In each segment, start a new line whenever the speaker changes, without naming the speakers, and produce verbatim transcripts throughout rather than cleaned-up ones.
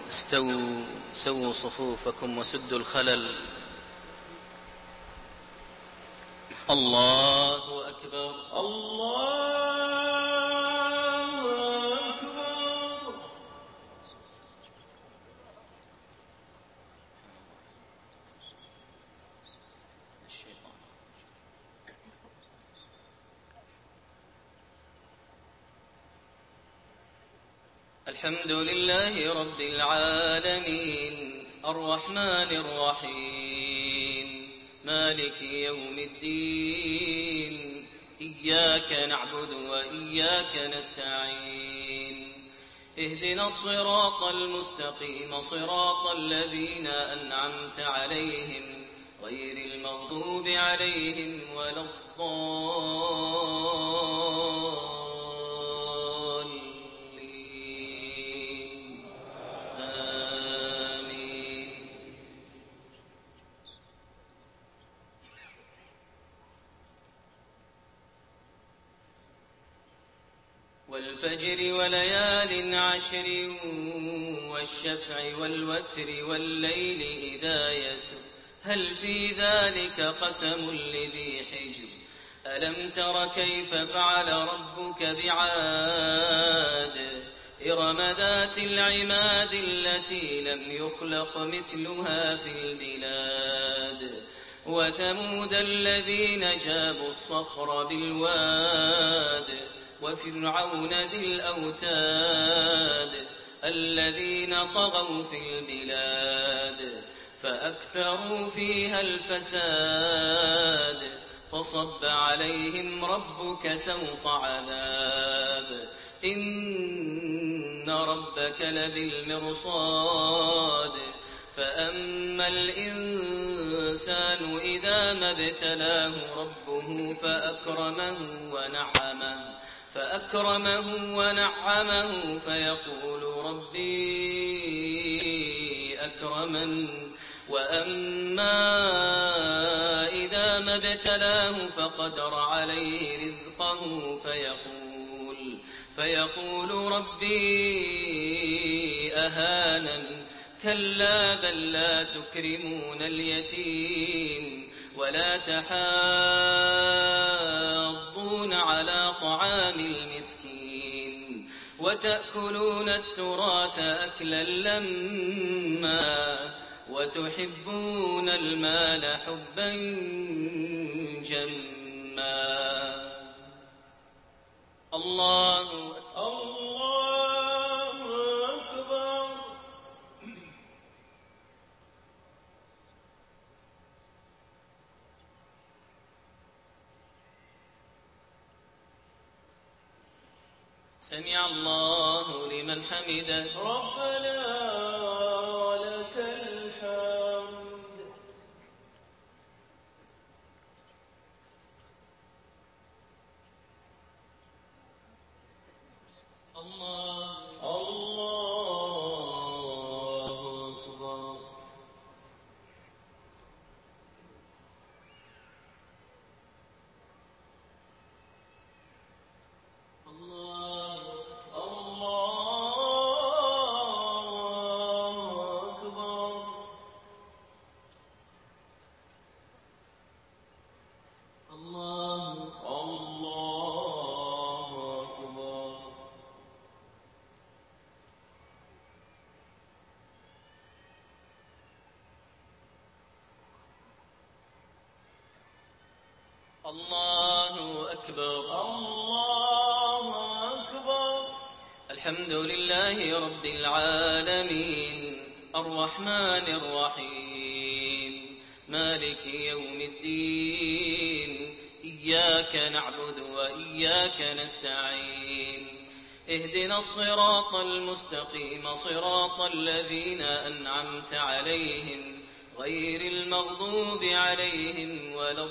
استووا سووا صفوفكم وسدوا الخلل. الله أكبر الله أكبر. الحمد لله رب العالمين الرحمن الرحيم مالك يوم الدين إياك نعبد وإياك نستعين اهدنا الصراط المستقيم صراط الذين أنعمت عليهم غير المغضوب عليهم ولا الضالين آمين. والفجر وليال عشر والشفع والوتر والليل إذا يسر هل في ذلك قسم لذي حجر ألم تر كيف فعل ربك بعاد إرم ذات العماد التي لم يخلق مثلها في البلاد وثمود الذين جابوا الصخر بالواد وفرعون ذي الأوتاد الذين طغوا في البلاد فأكثروا فيها الفساد فصب عليهم ربك سوط عذاب إن ربك لبالمرصاد فأما الإنسان إذا ما ابتلاه ربه فأكرمه ونعمه فأكرمه ونعمه فيقول ربي أكرمن وأما إذا ما ابتلاه فقدر عليه رزقه فيقول فيقول ربي أهانن كلا بل لا تكرمون اليتيم ولا تحاضون على طعام المسكين وتأكلون التراث أكلا لما وتحبون المال حبا جما. الله الله أكبر. سمع الله لمن حمده ربنا ولك الحمد. الله الله أكبر. الله الله أكبر. الله الله أكبر. الله أكبر الله أكبر. الحمد لله رب العالمين الرحمن الرحيم مالك يوم الدين إياك نعبد وإياك نستعين اهدنا الصراط المستقيم صراط الذين أنعمت عليهم غير المغضوب عليهم ولا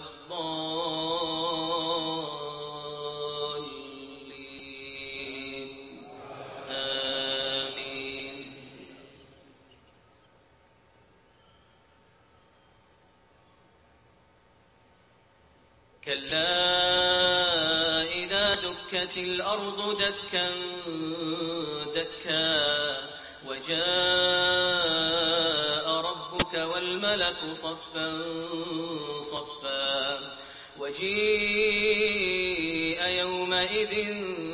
الضالين آمين. كلا إذا دكت الأرض دكا دكا وجاء والملك صفا صفا وجيء يومئذ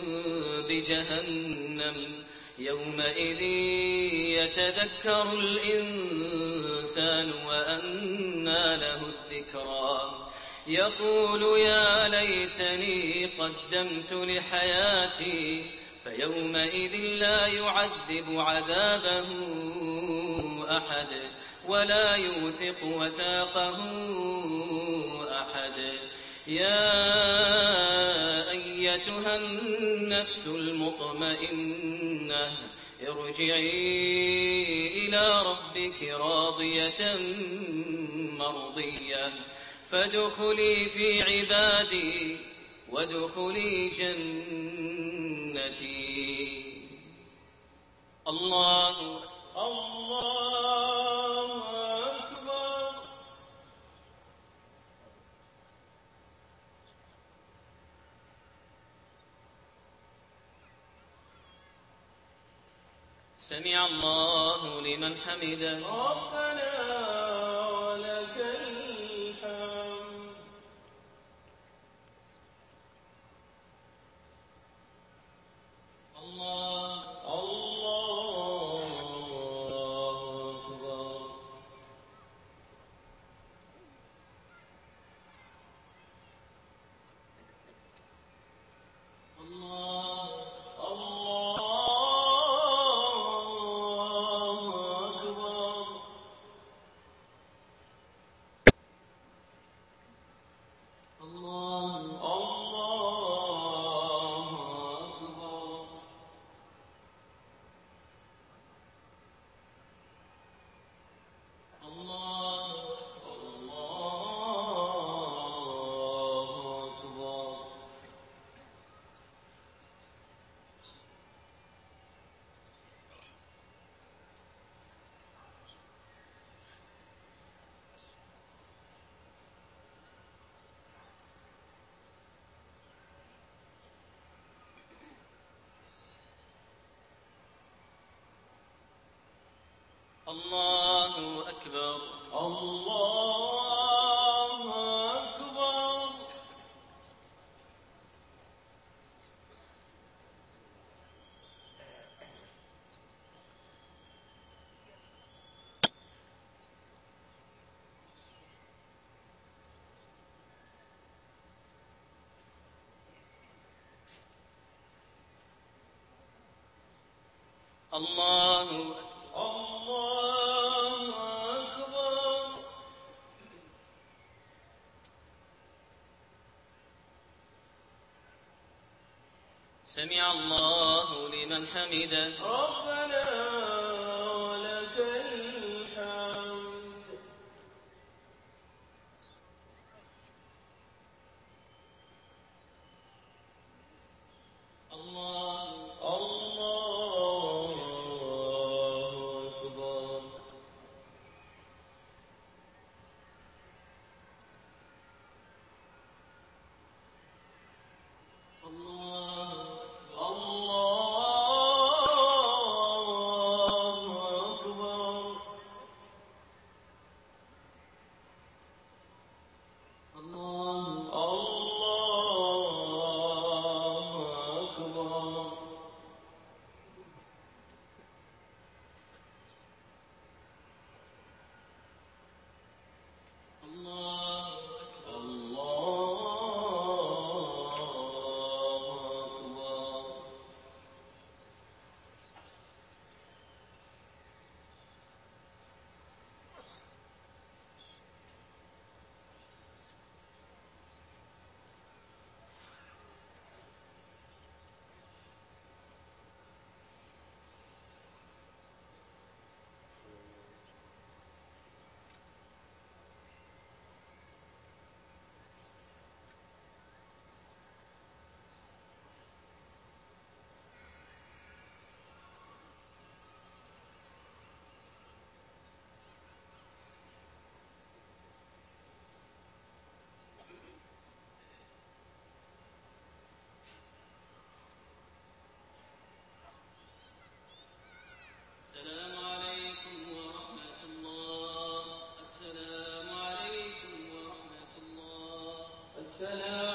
بجهنم يومئذ يتذكر الإنسان وأنى له الذكرى يقول يا ليتني قدمت لحياتي فيومئذ لا يعذب عذابه أحد ولا يوثق وثاقه أحد يا أيتها النفس المطمئنة ارجعي إلى ربك راضية مرضية فادخلي في عبادي وادخلي جنتي. الله الله أكبر. سمع الله لمن حمده. ربنا ولك الحمد. الله الله أكبر. الله الله أكبر. الله الله أكبر. الله الله أكبر. الله أكبر. الله أكبر. الله الله أكبر. سمع الله لمن حمده. ربنا ولك الحمد. الله الله أكبر. الله الله
السلام